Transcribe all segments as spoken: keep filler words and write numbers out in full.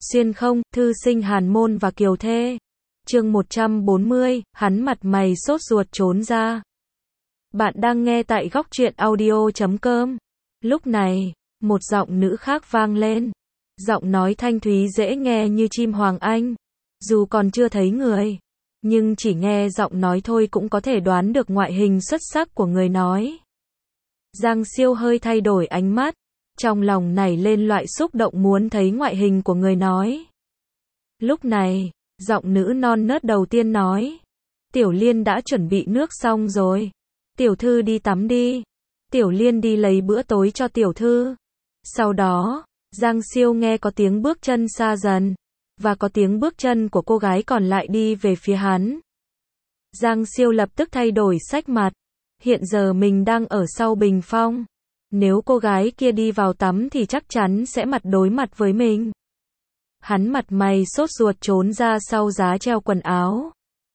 Xuyên không, thư sinh Hàn Môn và Kiều Thê. Chương một trăm bốn mươi, hắn mặt mày sốt ruột trốn ra. Bạn đang nghe tại góc truyện audio chấm com. Lúc này, một giọng nữ khác vang lên. Giọng nói thanh thúy dễ nghe như chim hoàng anh. Dù còn chưa thấy người, nhưng chỉ nghe giọng nói thôi cũng có thể đoán được ngoại hình xuất sắc của người nói. Giang Siêu hơi thay đổi ánh mắt, trong lòng nảy lên loại xúc động muốn thấy ngoại hình của người nói. Lúc này, giọng nữ non nớt đầu tiên nói. Tiểu Liên đã chuẩn bị nước xong rồi. Tiểu thư đi tắm đi. Tiểu Liên đi lấy bữa tối cho tiểu thư. Sau đó, Giang Siêu nghe có tiếng bước chân xa dần, và có tiếng bước chân của cô gái còn lại đi về phía hắn. Giang Siêu lập tức thay đổi sắc mặt. Hiện giờ mình đang ở sau bình phong. Nếu cô gái kia đi vào tắm thì chắc chắn sẽ mặt đối mặt với mình. Hắn mặt mày sốt ruột trốn ra sau giá treo quần áo.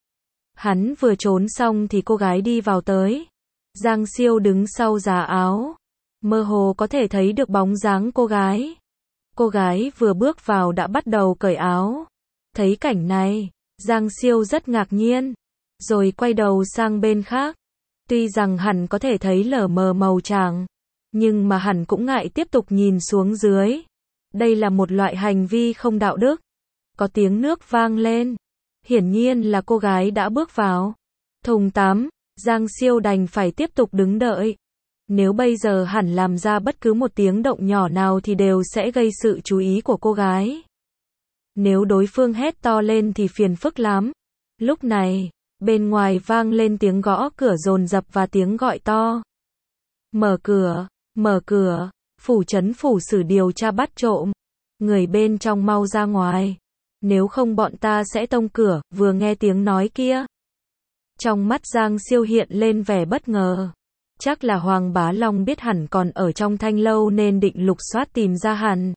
Hắn vừa trốn xong thì cô gái đi vào tới. Giang Siêu đứng sau giá áo. Mơ hồ có thể thấy được bóng dáng cô gái. Cô gái vừa bước vào đã bắt đầu cởi áo. Thấy cảnh này, Giang Siêu rất ngạc nhiên. Rồi quay đầu sang bên khác. Tuy rằng hẳn có thể thấy lờ mờ màu tràng, nhưng mà hẳn cũng ngại tiếp tục nhìn xuống dưới. Đây là một loại hành vi không đạo đức. Có tiếng nước vang lên. Hiển nhiên là cô gái đã bước vào thùng tắm. Giang Siêu đành phải tiếp tục đứng đợi. Nếu bây giờ hẳn làm ra bất cứ một tiếng động nhỏ nào thì đều sẽ gây sự chú ý của cô gái. Nếu đối phương hét to lên thì phiền phức lắm. Lúc này, bên ngoài vang lên tiếng gõ cửa dồn dập và tiếng gọi to. Mở cửa, mở cửa, phủ trấn phủ xử điều tra bắt trộm. Người bên trong mau ra ngoài. Nếu không bọn ta sẽ tông cửa. Vừa nghe tiếng nói kia, trong mắt Giang Siêu hiện lên vẻ bất ngờ. Chắc là Hoàng Bá Long biết hẳn còn ở trong thanh lâu nên định lục soát tìm ra hẳn.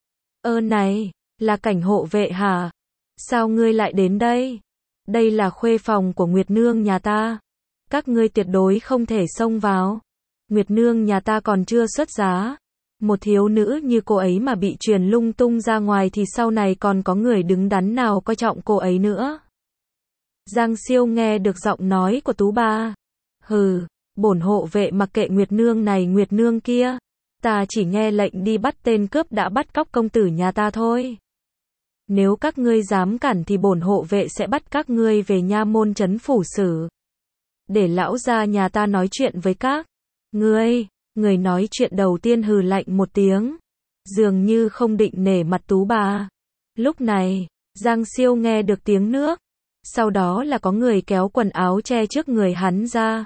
Ơ này, là cảnh hộ vệ hả? Sao ngươi lại đến đây? Đây là khuê phòng của Nguyệt Nương nhà ta. Các ngươi tuyệt đối không thể xông vào. Nguyệt Nương nhà ta còn chưa xuất giá. Một thiếu nữ như cô ấy mà bị truyền lung tung ra ngoài thì sau này còn có người đứng đắn nào coi trọng cô ấy nữa. Giang Siêu nghe được giọng nói của Tú Ba. Hừ, bổn hộ vệ mặc kệ Nguyệt Nương này Nguyệt Nương kia. Ta chỉ nghe lệnh đi bắt tên cướp đã bắt cóc công tử nhà ta thôi. Nếu các ngươi dám cản thì bổn hộ vệ sẽ bắt các ngươi về nha môn trấn phủ xử. Để lão gia nhà ta nói chuyện với các ngươi. Người nói chuyện đầu tiên hừ lạnh một tiếng. Dường như không định nể mặt Tú Bà. Lúc này, Giang Siêu nghe được tiếng nước. Sau đó là có người kéo quần áo che trước người hắn ra.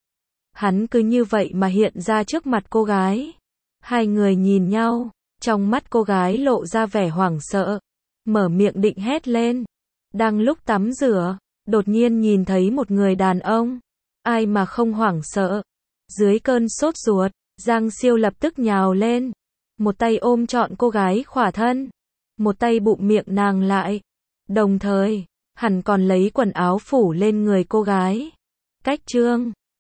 Hắn cứ như vậy mà hiện ra trước mặt cô gái. Hai người nhìn nhau. Trong mắt cô gái lộ ra vẻ hoảng sợ. Mở miệng định hét lên. Đang lúc tắm rửa, đột nhiên nhìn thấy một người đàn ông. Ai mà không hoảng sợ. Dưới cơn sốt ruột, Giang Siêu lập tức nhào lên. Một tay ôm trọn cô gái khỏa thân. Một tay bụm miệng nàng lại. Đồng thời, hẳn còn lấy quần áo phủ lên người cô gái. Cách chương